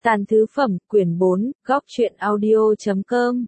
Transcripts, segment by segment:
Tàn thứ phẩm, quyển 4, góc truyện audio.com.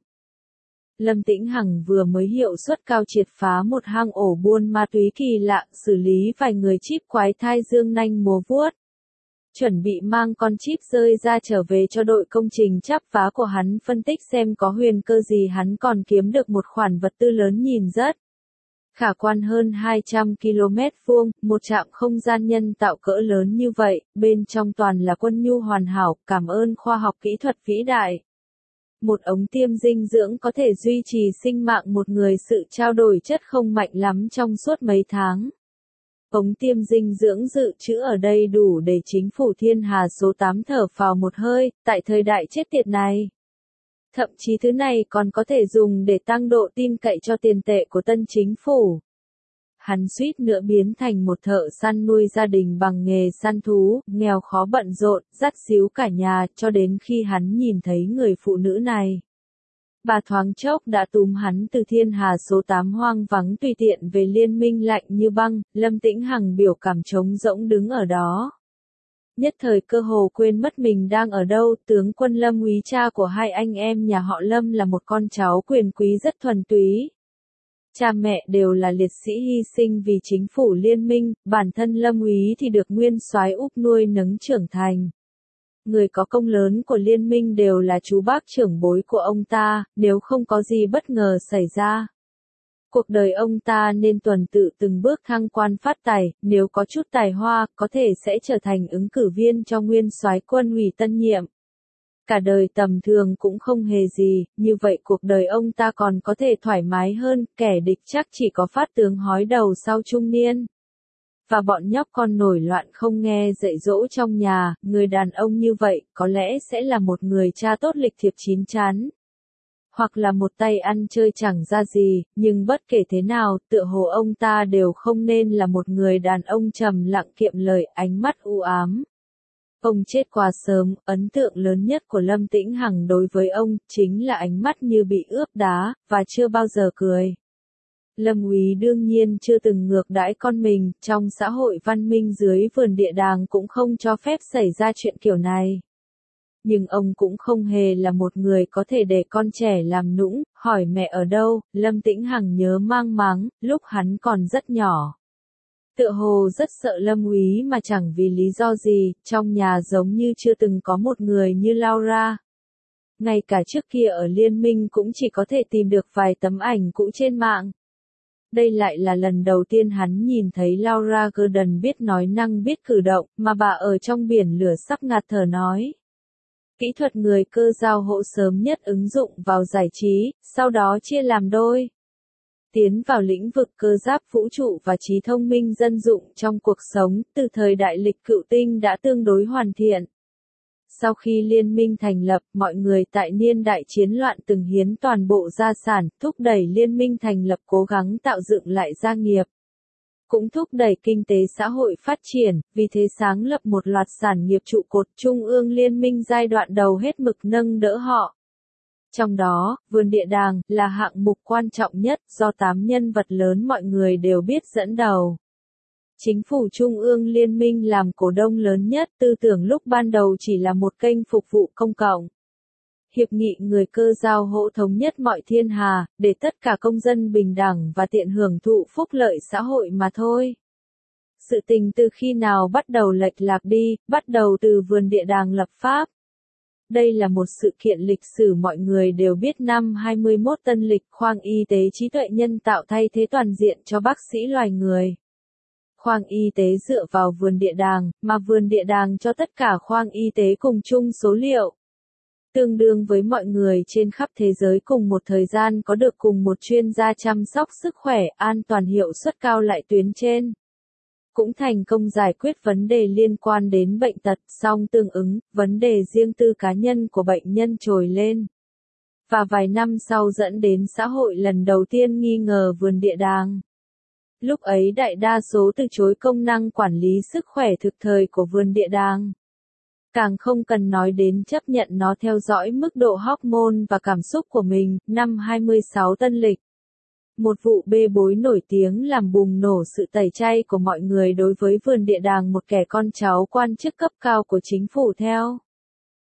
Lâm Tĩnh Hằng vừa mới hiệu suất cao triệt phá một hang ổ buôn ma túy kỳ lạ, xử lý vài người chíp quái thai dương nanh múa vuốt. Chuẩn bị mang con chíp rơi ra trở về cho đội công trình chắp vá của hắn phân tích xem có huyền cơ gì hắn còn kiếm được một khoản vật tư lớn nhìn rất khả quan hơn 200 km vuông, một trạm không gian nhân tạo cỡ lớn như vậy, bên trong toàn là quân nhu hoàn hảo, cảm ơn khoa học kỹ thuật vĩ đại. Một ống tiêm dinh dưỡng có thể duy trì sinh mạng một người, sự trao đổi chất không mạnh lắm trong suốt mấy tháng. Ống tiêm dinh dưỡng dự trữ ở đây đủ để chính phủ Thiên Hà số 8 thở phào một hơi, tại thời đại chết tiệt này. Thậm chí thứ này còn có thể dùng để tăng độ tin cậy cho tiền tệ của tân chính phủ. Hắn suýt nữa biến thành một thợ săn nuôi gia đình bằng nghề săn thú, nghèo khó bận rộn, dắt díu cả nhà, cho đến khi hắn nhìn thấy người phụ nữ này. Bà thoáng chốc đã túm hắn từ Thiên Hà số 8 hoang vắng tùy tiện về Liên Minh lạnh như băng. Lâm Tĩnh Hằng biểu cảm trống rỗng đứng ở đó. Nhất thời cơ hồ quên mất mình đang ở đâu. Tướng quân Lâm Úy, cha của hai anh em nhà họ Lâm, là một con cháu quyền quý rất thuần túy. Cha mẹ đều là liệt sĩ hy sinh vì chính phủ Liên Minh, bản thân Lâm Úy thì được nguyên soái Úc nuôi nấng trưởng thành. Người có công lớn của Liên Minh đều là chú bác trưởng bối của ông ta, nếu không có gì bất ngờ xảy ra. Cuộc đời ông ta nên tuần tự từng bước thăng quan phát tài, nếu có chút tài hoa, có thể sẽ trở thành ứng cử viên cho nguyên soái quân ủy tân nhiệm. Cả đời tầm thường cũng không hề gì, như vậy cuộc đời ông ta còn có thể thoải mái hơn, kẻ địch chắc chỉ có Phát tướng hói đầu sau trung niên. Và bọn nhóc con nổi loạn không nghe dạy dỗ trong nhà, người đàn ông như vậy có lẽ sẽ là một người cha tốt lịch thiệp chín chắn. Hoặc là một tay ăn chơi chẳng ra gì, nhưng bất kể thế nào, tựa hồ ông ta đều không nên là một người đàn ông trầm lặng kiệm lời, ánh mắt u ám. Ông chết quá sớm, ấn tượng lớn nhất của Lâm Tĩnh Hằng đối với ông chính là ánh mắt như bị ướp đá, và chưa bao giờ cười. Lâm Úy đương nhiên chưa từng ngược đãi con mình, trong xã hội văn minh dưới vườn địa đàng cũng không cho phép xảy ra chuyện kiểu này. Nhưng ông cũng không hề là một người có thể để con trẻ làm nũng, hỏi mẹ ở đâu. Lâm Tĩnh Hằng nhớ mang máng, lúc hắn còn rất nhỏ. Tựa hồ rất sợ Lâm Úy mà chẳng vì lý do gì, trong nhà giống như chưa từng có một người như Laura. Ngay cả trước kia ở Liên Minh cũng chỉ có thể tìm được vài tấm ảnh cũ trên mạng. Đây lại là lần đầu tiên hắn nhìn thấy Laura Gordon biết nói năng biết cử động, mà bà ở trong biển lửa sắp ngạt thở nói. Kỹ thuật người cơ giao hỗ sớm nhất ứng dụng vào giải trí, sau đó chia làm đôi. Tiến vào lĩnh vực cơ giáp vũ trụ và trí thông minh dân dụng trong cuộc sống, từ thời đại lịch cựu tinh đã tương đối hoàn thiện. Sau khi Liên Minh thành lập, mọi người tại niên đại chiến loạn từng hiến toàn bộ gia sản, thúc đẩy Liên Minh thành lập, cố gắng tạo dựng lại gia nghiệp. Cũng thúc đẩy kinh tế xã hội phát triển, vì thế sáng lập một loạt sản nghiệp trụ cột. Trung ương Liên Minh giai đoạn đầu hết mực nâng đỡ họ. Trong đó, vườn địa đàng là hạng mục quan trọng nhất, do 8 nhân vật lớn mọi người đều biết dẫn đầu. Chính phủ Trung ương Liên Minh làm cổ đông lớn nhất, tư tưởng lúc ban đầu chỉ là một kênh phục vụ công cộng. Hiệp nghị người cơ giao hỗ thống nhất mọi thiên hà, để tất cả công dân bình đẳng và tiện hưởng thụ phúc lợi xã hội mà thôi. Sự tình từ khi nào bắt đầu lệch lạc đi, bắt đầu từ vườn địa đàng lập pháp. Đây là một sự kiện lịch sử mọi người đều biết. Năm 21 tân lịch, khoang y tế trí tuệ nhân tạo thay thế toàn diện cho bác sĩ loài người. Khoang y tế dựa vào vườn địa đàng, mà vườn địa đàng cho tất cả khoang y tế cùng chung số liệu. Tương đương với mọi người trên khắp thế giới cùng một thời gian có được cùng một chuyên gia chăm sóc sức khỏe, an toàn hiệu suất cao lại tuyến trên. Cũng thành công giải quyết vấn đề liên quan đến bệnh tật, song tương ứng, vấn đề riêng tư cá nhân của bệnh nhân trồi lên. Và vài năm sau dẫn đến xã hội lần đầu tiên nghi ngờ vườn địa đàng. Lúc ấy đại đa số từ chối công năng quản lý sức khỏe thực thời của vườn địa đàng. Càng không cần nói đến chấp nhận nó theo dõi mức độ hormone và cảm xúc của mình. Năm 26 tân lịch, một vụ bê bối nổi tiếng làm bùng nổ sự tẩy chay của mọi người đối với vườn địa đàng. Một kẻ con cháu quan chức cấp cao của chính phủ theo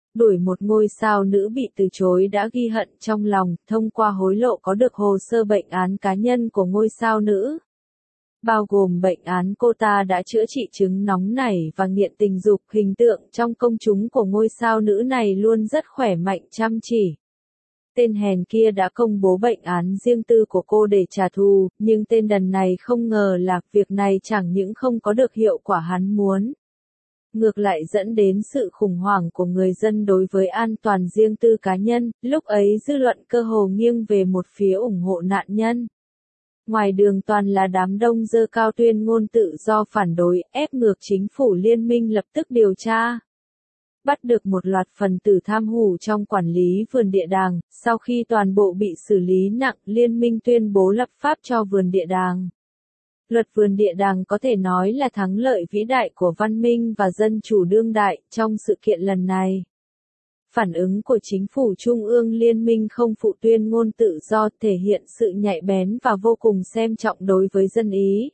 Đuổi một ngôi sao nữ bị từ chối đã ghi hận trong lòng, thông qua hối lộ có được hồ sơ bệnh án cá nhân của ngôi sao nữ. Bao gồm bệnh án cô ta đã chữa trị chứng nóng nảy và nghiện tình dục. Hình tượng trong công chúng của ngôi sao nữ này luôn rất khỏe mạnh chăm chỉ. Tên hèn kia đã công bố bệnh án riêng tư của cô để trả thù, nhưng tên đần này không ngờ là việc này chẳng những không có được hiệu quả hắn muốn. Ngược lại dẫn đến sự khủng hoảng của người dân đối với an toàn riêng tư cá nhân, lúc ấy dư luận cơ hồ nghiêng về một phía ủng hộ nạn nhân. Ngoài đường toàn là đám đông giơ cao tuyên ngôn tự do phản đối, ép ngược chính phủ liên minh lập tức điều tra. Bắt được một loạt phần tử tham hủ trong quản lý vườn địa đàng, sau khi toàn bộ bị xử lý nặng, liên minh tuyên bố lập pháp cho vườn địa đàng. Luật vườn địa đàng có thể nói là thắng lợi vĩ đại của văn minh và dân chủ đương đại trong sự kiện lần này. Phản ứng của chính phủ trung ương liên minh không phụ tuyên ngôn tự do thể hiện sự nhạy bén và vô cùng xem trọng đối với dân Ý.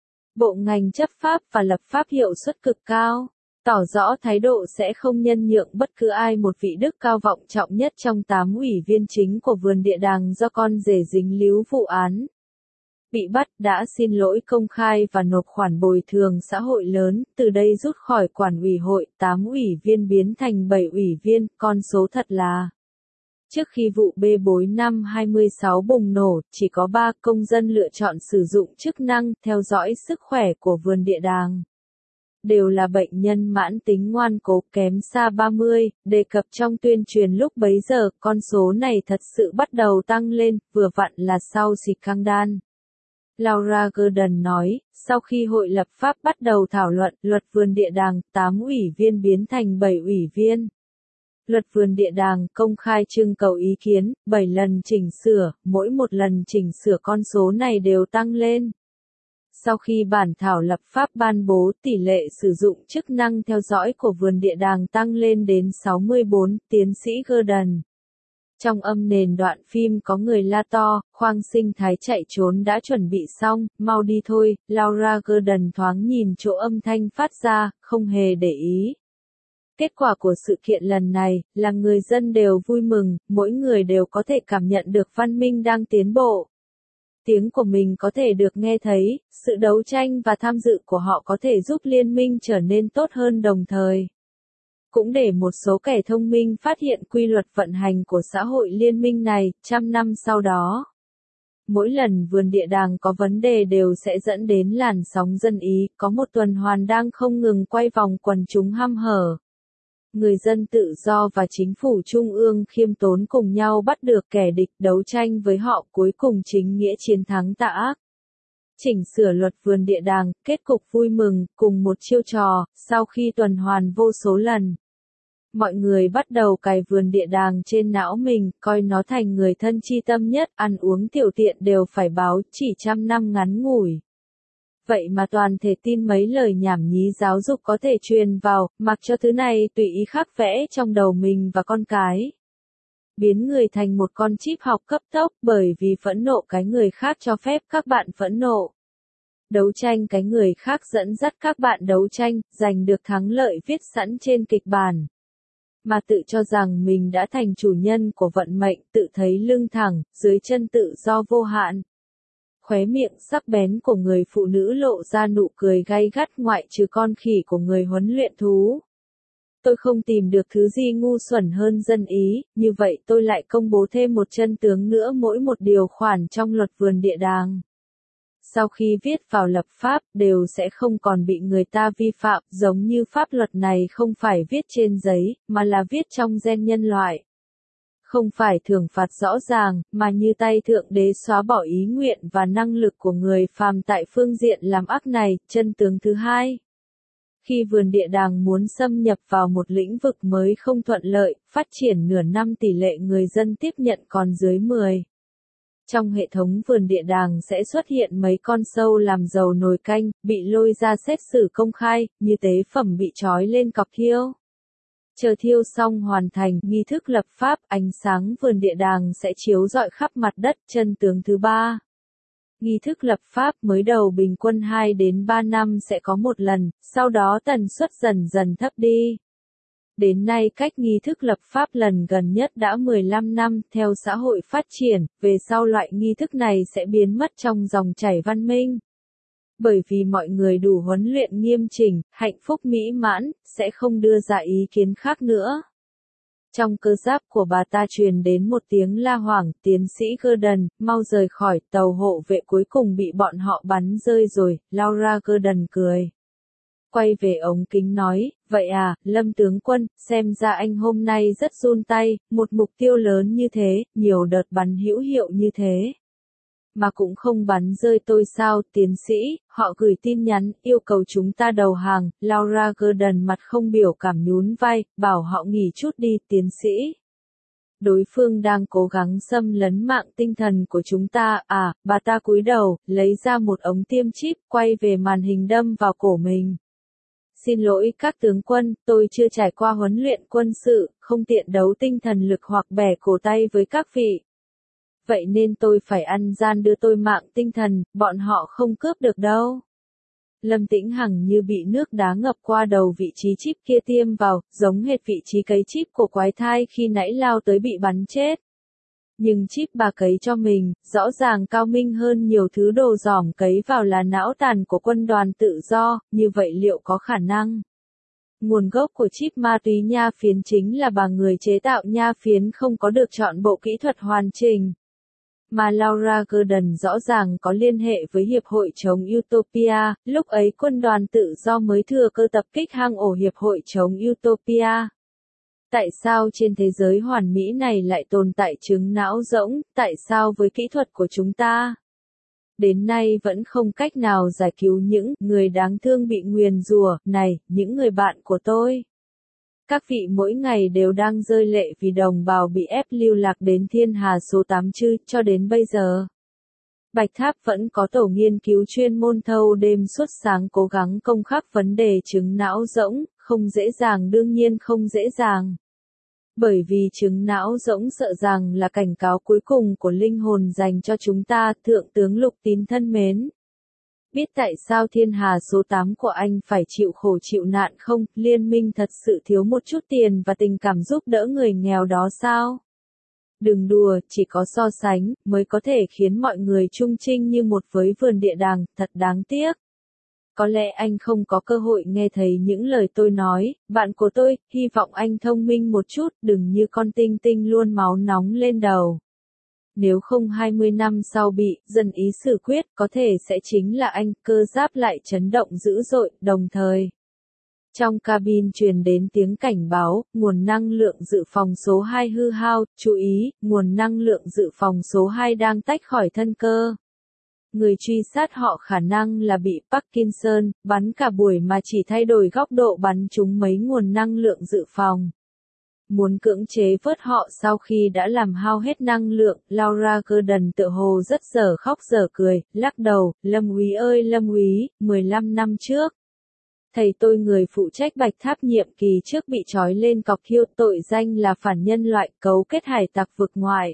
Bộ ngành chấp pháp và lập pháp hiệu suất cực cao, tỏ rõ thái độ sẽ không nhân nhượng bất cứ ai. Một vị đức cao vọng trọng nhất trong 8 ủy viên chính của vườn địa đàng do con rể dính líu vụ án bị bắt đã xin lỗi công khai và nộp khoản bồi thường xã hội lớn, từ đây rút khỏi quản ủy hội, 8 ủy viên biến thành 7 ủy viên, con số thật là. Trước khi vụ bê bối năm 26 bùng nổ, chỉ có 3 công dân lựa chọn sử dụng chức năng theo dõi sức khỏe của vườn địa đàng. Đều là bệnh nhân mãn tính ngoan cố kém xa 30, đề cập trong tuyên truyền lúc bấy giờ, con số này thật sự bắt đầu tăng lên, vừa vặn là sau scandal. Laura Gordon nói, sau khi hội lập pháp bắt đầu thảo luận luật vườn địa đàng, 8 ủy viên biến thành 7 ủy viên. Luật vườn địa đàng công khai trưng cầu ý kiến, 7 lần chỉnh sửa, mỗi một lần chỉnh sửa con số này đều tăng lên. Sau khi bản thảo lập pháp ban bố, tỷ lệ sử dụng chức năng theo dõi của vườn địa đàng tăng lên đến 64, tiến sĩ Gordon. Trong âm nền đoạn phim có người la to, khoang sinh thái chạy trốn đã chuẩn bị xong, mau đi thôi. Laura Gordon thoáng nhìn chỗ âm thanh phát ra, không hề để ý. Kết quả của sự kiện lần này, là người dân đều vui mừng, mỗi người đều có thể cảm nhận được văn minh đang tiến bộ. Tiếng của mình có thể được nghe thấy, sự đấu tranh và tham dự của họ có thể giúp liên minh trở nên tốt hơn đồng thời. Cũng để một số kẻ thông minh phát hiện quy luật vận hành của xã hội liên minh này, trăm năm sau đó. Mỗi lần vườn địa đàng có vấn đề đều sẽ dẫn đến làn sóng dân Ý, có một tuần hoàn đang không ngừng quay vòng quần chúng hăm hở. Người dân tự do và chính phủ trung ương khiêm tốn cùng nhau bắt được kẻ địch, đấu tranh với họ, cuối cùng chính nghĩa chiến thắng tà ác. Chỉnh sửa luật vườn địa đàng, kết cục vui mừng, cùng một chiêu trò, sau khi tuần hoàn vô số lần. Mọi người bắt đầu cài vườn địa đàng trên não mình, coi nó thành người thân chi tâm nhất, ăn uống tiểu tiện đều phải báo, chỉ trăm năm ngắn ngủi. Vậy mà toàn thể tin mấy lời nhảm nhí giáo dục có thể truyền vào, mặc cho thứ này tùy ý khắc vẽ trong đầu mình và con cái. Biến người thành một con chip học cấp tốc bởi vì phẫn nộ cái người khác cho phép các bạn phẫn nộ. Đấu tranh cái người khác dẫn dắt các bạn đấu tranh, giành được thắng lợi viết sẵn trên kịch bản. Mà tự cho rằng mình đã thành chủ nhân của vận mệnh, tự thấy lưng thẳng, dưới chân tự do vô hạn. Khóe miệng sắc bén của người phụ nữ lộ ra nụ cười gay gắt, ngoại trừ con khỉ của người huấn luyện thú. Tôi không tìm được thứ gì ngu xuẩn hơn dân Ý, như vậy tôi lại công bố thêm một chân tướng nữa, mỗi một điều khoản trong luật vườn địa đàng. Sau khi viết vào lập pháp, đều sẽ không còn bị người ta vi phạm, giống như pháp luật này không phải viết trên giấy, mà là viết trong gen nhân loại. Không phải thưởng phạt rõ ràng, mà như tay Thượng Đế xóa bỏ ý nguyện và năng lực của người phàm tại phương diện làm ác này. Chân tướng thứ hai. Khi vườn địa đàng muốn xâm nhập vào một lĩnh vực mới không thuận lợi, phát triển nửa năm tỷ lệ người dân tiếp nhận còn dưới 10. Trong hệ thống vườn địa đàng sẽ xuất hiện mấy con sâu làm dầu nồi canh, bị lôi ra xét xử công khai, như tế phẩm bị trói lên cọc thiêu. Chờ thiêu xong hoàn thành nghi thức lập pháp, ánh sáng vườn địa đàng sẽ chiếu rọi khắp mặt đất. Chân tướng thứ ba. Nghi thức lập pháp mới đầu bình quân 2 đến 3 năm sẽ có một lần, sau đó tần suất dần dần thấp đi. Đến nay cách nghi thức lập pháp lần gần nhất đã 15 năm, theo xã hội phát triển, về sau loại nghi thức này sẽ biến mất trong dòng chảy văn minh. Bởi vì mọi người đủ huấn luyện nghiêm chỉnh, hạnh phúc mỹ mãn, sẽ không đưa ra ý kiến khác nữa. Trong cơ giáp của bà ta truyền đến một tiếng la hoảng, tiến sĩ Gordon, mau rời khỏi, tàu hộ vệ cuối cùng bị bọn họ bắn rơi rồi, Laura Gordon cười. Quay về ống kính nói, vậy à, Lâm tướng quân, xem ra anh hôm nay rất run tay, một mục tiêu lớn như thế, nhiều đợt bắn hữu hiệu như thế. Mà cũng không bắn rơi tôi sao, tiến sĩ, họ gửi tin nhắn, yêu cầu chúng ta đầu hàng, Laura Gordon mặt không biểu cảm nhún vai, bảo họ nghỉ chút đi, tiến sĩ. Đối phương đang cố gắng xâm lấn mạng tinh thần của chúng ta, bà ta cúi đầu, lấy ra một ống tiêm chip, quay về màn hình đâm vào cổ mình. Xin lỗi các tướng quân, tôi chưa trải qua huấn luyện quân sự, không tiện đấu tinh thần lực hoặc bẻ cổ tay với các vị. Vậy nên tôi phải ăn gian đưa tôi mạng tinh thần, bọn họ không cướp được đâu. Lâm Tĩnh Hằng như bị nước đá ngập qua đầu vị trí chip kia tiêm vào, giống hệt vị trí cấy chip của quái thai khi nãy lao tới bị bắn chết. Nhưng chip bà cấy cho mình, rõ ràng cao minh hơn nhiều thứ đồ dỏm cấy vào là não tàn của quân đoàn tự do, như vậy liệu có khả năng? Nguồn gốc của chip ma túy nha phiến chính là bà người chế tạo nha phiến không có được chọn bộ kỹ thuật hoàn chỉnh. Mà Laura Gordon rõ ràng có liên hệ với Hiệp hội chống Utopia, lúc ấy quân đoàn tự do mới thừa cơ tập kích hang ổ Hiệp hội chống Utopia. Tại sao trên thế giới hoàn mỹ này lại tồn tại chứng não rỗng, tại sao với kỹ thuật của chúng ta? Đến nay vẫn không cách nào giải cứu những người đáng thương bị nguyền rủa, này, những người bạn của tôi. Các vị mỗi ngày đều đang rơi lệ vì đồng bào bị ép lưu lạc đến Thiên Hà số 8 chứ, cho đến bây giờ. Bạch Tháp vẫn có tổ nghiên cứu chuyên môn thâu đêm suốt sáng cố gắng công khắc vấn đề chứng não rỗng, không dễ dàng, đương nhiên không dễ dàng. Bởi vì chứng não rỗng sợ rằng là cảnh cáo cuối cùng của linh hồn dành cho chúng ta, Thượng tướng Lục Tín thân mến. Biết tại sao Thiên Hà số 8 của anh phải chịu khổ chịu nạn không? Liên minh thật sự thiếu một chút tiền và tình cảm giúp đỡ người nghèo đó sao? Đừng đùa, chỉ có so sánh, mới có thể khiến mọi người chung chinh như một với vườn địa đàng, thật đáng tiếc. Có lẽ anh không có cơ hội nghe thấy những lời tôi nói, bạn của tôi, hy vọng anh thông minh một chút, đừng như con tinh tinh luôn máu nóng lên đầu. Nếu không 20 năm sau bị dân ý xử quyết, có thể sẽ chính là anh, cơ giáp lại chấn động dữ dội, đồng thời. Trong cabin truyền đến tiếng cảnh báo, nguồn năng lượng dự phòng số 2 hư hao, chú ý, nguồn năng lượng dự phòng số 2 đang tách khỏi thân cơ. Người truy sát họ khả năng là bị Parkinson, bắn cả buổi mà chỉ thay đổi góc độ bắn trúng mấy nguồn năng lượng dự phòng. Muốn cưỡng chế vớt họ sau khi đã làm hao hết năng lượng, Laura Gordon tựa hồ rất dở khóc dở cười, lắc đầu, Lâm úy ơi Lâm úy, 15 năm trước. Thầy tôi người phụ trách Bạch Tháp nhiệm kỳ trước bị trói lên cọc hiêu, tội danh là phản nhân loại, cấu kết hải tặc vực ngoại.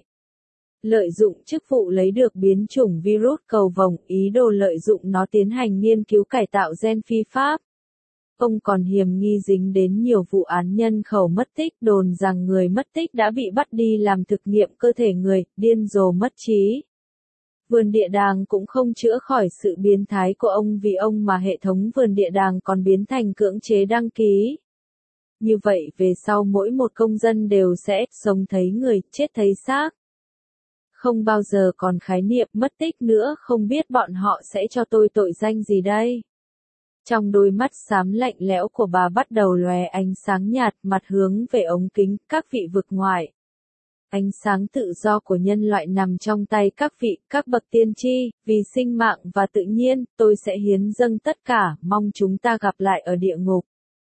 Lợi dụng chức vụ lấy được biến chủng virus cầu vồng, ý đồ lợi dụng nó tiến hành nghiên cứu cải tạo gen phi pháp. Ông còn hiềm nghi dính đến nhiều vụ án nhân khẩu mất tích, đồn rằng người mất tích đã bị bắt đi làm thực nghiệm cơ thể người, điên rồ mất trí. Vườn địa đàng cũng không chữa khỏi sự biến thái của ông, vì ông mà hệ thống vườn địa đàng còn biến thành cưỡng chế đăng ký. Như vậy về sau mỗi một công dân đều sẽ sống thấy người, chết thấy xác. Không bao giờ còn khái niệm mất tích nữa, không biết bọn họ sẽ cho tôi tội danh gì đây? Trong đôi mắt xám lạnh lẽo của bà bắt đầu lóe ánh sáng nhạt, mặt hướng về ống kính, các vị vực ngoại. Ánh sáng tự do của nhân loại nằm trong tay các vị, các bậc tiên tri, vì sinh mạng và tự nhiên, tôi sẽ hiến dâng tất cả, mong chúng ta gặp lại ở địa ngục.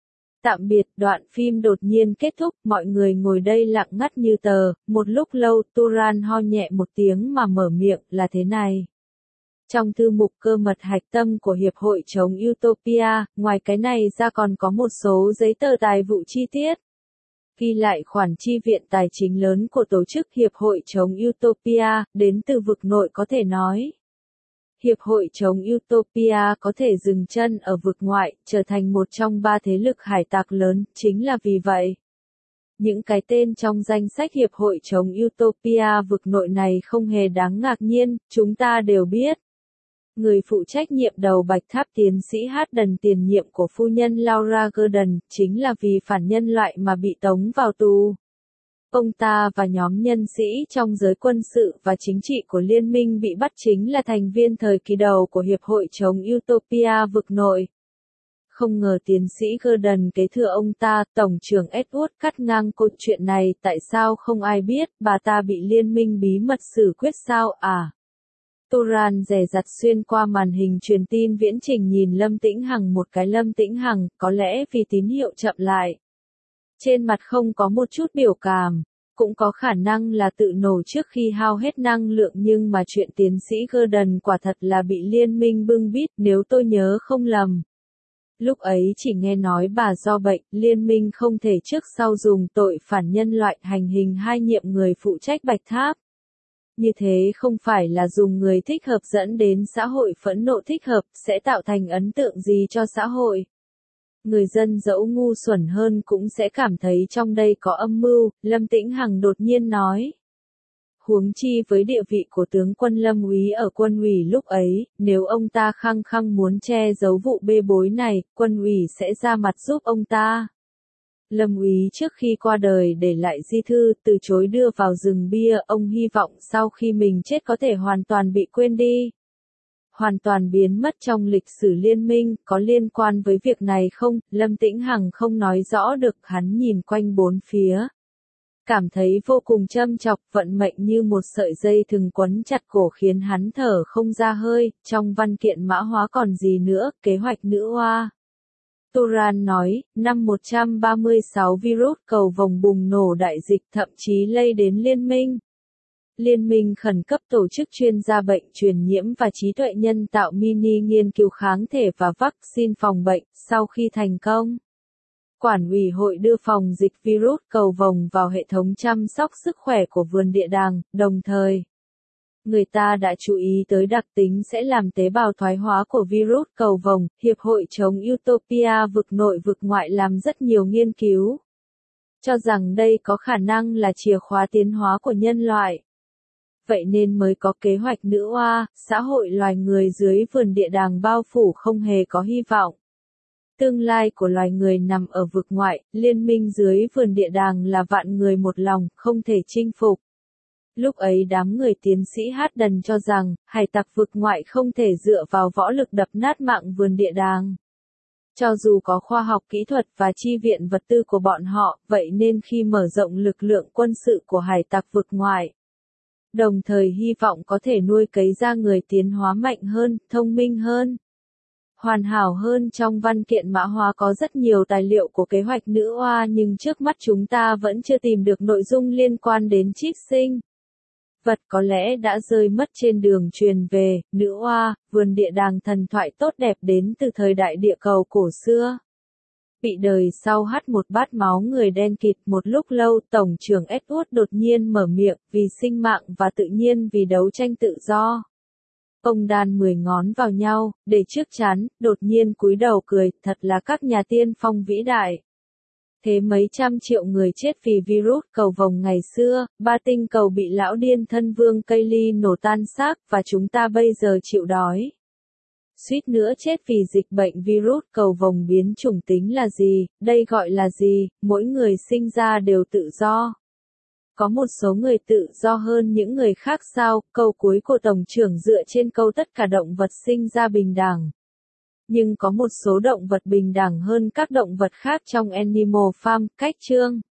Tạm biệt, đoạn phim đột nhiên kết thúc, mọi người ngồi đây lặng ngắt như tờ, một lúc lâu, Turan ho nhẹ một tiếng mà mở miệng, là thế này. Trong thư mục cơ mật hạch tâm của Hiệp hội chống Utopia, ngoài cái này ra còn có một số giấy tờ tài vụ chi tiết. Ghi lại khoản chi viện tài chính lớn của tổ chức Hiệp hội chống Utopia, đến từ vực nội có thể nói. Hiệp hội chống Utopia có thể dừng chân ở vực ngoại, trở thành một trong 3 thế lực hải tặc lớn, chính là vì vậy. Những cái tên trong danh sách Hiệp hội chống Utopia vực nội này không hề đáng ngạc nhiên, chúng ta đều biết. Người phụ trách nhiệm đầu Bạch Tháp tiến sĩ Hayden tiền nhiệm của phu nhân Laura Gordon, chính là vì phản nhân loại mà bị tống vào tù. Ông ta và nhóm nhân sĩ trong giới quân sự và chính trị của liên minh bị bắt chính là thành viên thời kỳ đầu của Hiệp hội chống Utopia vực nội. Không ngờ tiến sĩ Gordon kế thừa ông ta, Tổng trưởng Edward cắt ngang câu chuyện này, tại sao không ai biết, bà ta bị liên minh bí mật xử quyết sao à? Turan dè dặt xuyên qua màn hình truyền tin viễn trình nhìn Lâm Tĩnh Hằng một cái. Lâm Tĩnh Hằng, có lẽ vì tín hiệu chậm lại. Trên mặt không có một chút biểu cảm, cũng có khả năng là tự nổ trước khi hao hết năng lượng, nhưng mà chuyện tiến sĩ Gordon quả thật là bị liên minh bưng bít nếu tôi nhớ không lầm. Lúc ấy chỉ nghe nói bà do bệnh, liên minh không thể trước sau dùng tội phản nhân loại hành hình hai nhiệm người phụ trách Bạch Tháp. Như thế không phải là dùng người thích hợp dẫn đến xã hội phẫn nộ thích hợp, sẽ tạo thành ấn tượng gì cho xã hội. Người dân dẫu ngu xuẩn hơn cũng sẽ cảm thấy trong đây có âm mưu, Lâm Tĩnh Hằng đột nhiên nói. Huống chi với địa vị của tướng quân Lâm úy ở quân ủy lúc ấy, nếu ông ta khăng khăng muốn che giấu vụ bê bối này, quân ủy sẽ ra mặt giúp ông ta. Lâm úy trước khi qua đời để lại di thư, từ chối đưa vào rừng bia, ông hy vọng sau khi mình chết có thể hoàn toàn bị quên đi. Hoàn toàn biến mất trong lịch sử liên minh, có liên quan với việc này không? Lâm Tĩnh Hằng không nói rõ được, hắn nhìn quanh bốn phía. Cảm thấy vô cùng châm chọc, vận mệnh như một sợi dây thừng quấn chặt cổ khiến hắn thở không ra hơi, trong văn kiện mã hóa còn gì nữa, kế hoạch nữ oa. Turan nói, năm 136 virus cầu vồng bùng nổ đại dịch thậm chí lây đến liên minh. Liên minh khẩn cấp tổ chức chuyên gia bệnh truyền nhiễm và trí tuệ nhân tạo mini nghiên cứu kháng thể và vaccine phòng bệnh, sau khi thành công. Quản ủy hội đưa phòng dịch virus cầu vồng vào hệ thống chăm sóc sức khỏe của vườn địa đàng, đồng thời. Người ta đã chú ý tới đặc tính sẽ làm tế bào thoái hóa của virus cầu vồng, Hiệp hội chống Utopia vực nội vực ngoại làm rất nhiều nghiên cứu. Cho rằng đây có khả năng là chìa khóa tiến hóa của nhân loại. Vậy nên mới có kế hoạch nữ oa, xã hội loài người dưới vườn địa đàng bao phủ không hề có hy vọng. Tương lai của loài người nằm ở vực ngoại, liên minh dưới vườn địa đàng là vạn người một lòng, không thể chinh phục. Lúc ấy đám người tiến sĩ Hayden cho rằng, hải tặc vực ngoại không thể dựa vào võ lực đập nát mạng vườn địa đàng. Cho dù có khoa học kỹ thuật và chi viện vật tư của bọn họ, vậy nên khi mở rộng lực lượng quân sự của hải tặc vực ngoại, đồng thời hy vọng có thể nuôi cấy ra người tiến hóa mạnh hơn, thông minh hơn, hoàn hảo hơn. Trong văn kiện mã hóa có rất nhiều tài liệu của kế hoạch nữ oa, nhưng trước mắt chúng ta vẫn chưa tìm được nội dung liên quan đến trích sinh vật, có lẽ đã rơi mất trên đường truyền về. Nữ oa, vườn địa đàng thần thoại tốt đẹp đến từ thời đại địa cầu cổ xưa. Bị đời sau hắt một bát máu người đen kịt. Một lúc lâu, Tổng trưởng Edward đột nhiên mở miệng, vì sinh mạng và tự nhiên, vì đấu tranh tự do. Ông đan 10 ngón vào nhau, để trước trán, đột nhiên cúi đầu cười, thật là các nhà tiên phong vĩ đại. Thế mấy trăm triệu người chết vì virus cầu vồng ngày xưa, 3 tinh cầu bị lão điên thân vương cây ly nổ tan xác, và chúng ta bây giờ chịu đói. Suýt nữa chết vì dịch bệnh virus cầu vồng biến chủng tính là gì, đây gọi là gì, mỗi người sinh ra đều tự do. Có một số người tự do hơn những người khác sao? Câu cuối của Tổng trưởng dựa trên câu tất cả động vật sinh ra bình đẳng. Nhưng có một số động vật bình đẳng hơn các động vật khác trong Animal Farm, cách chương.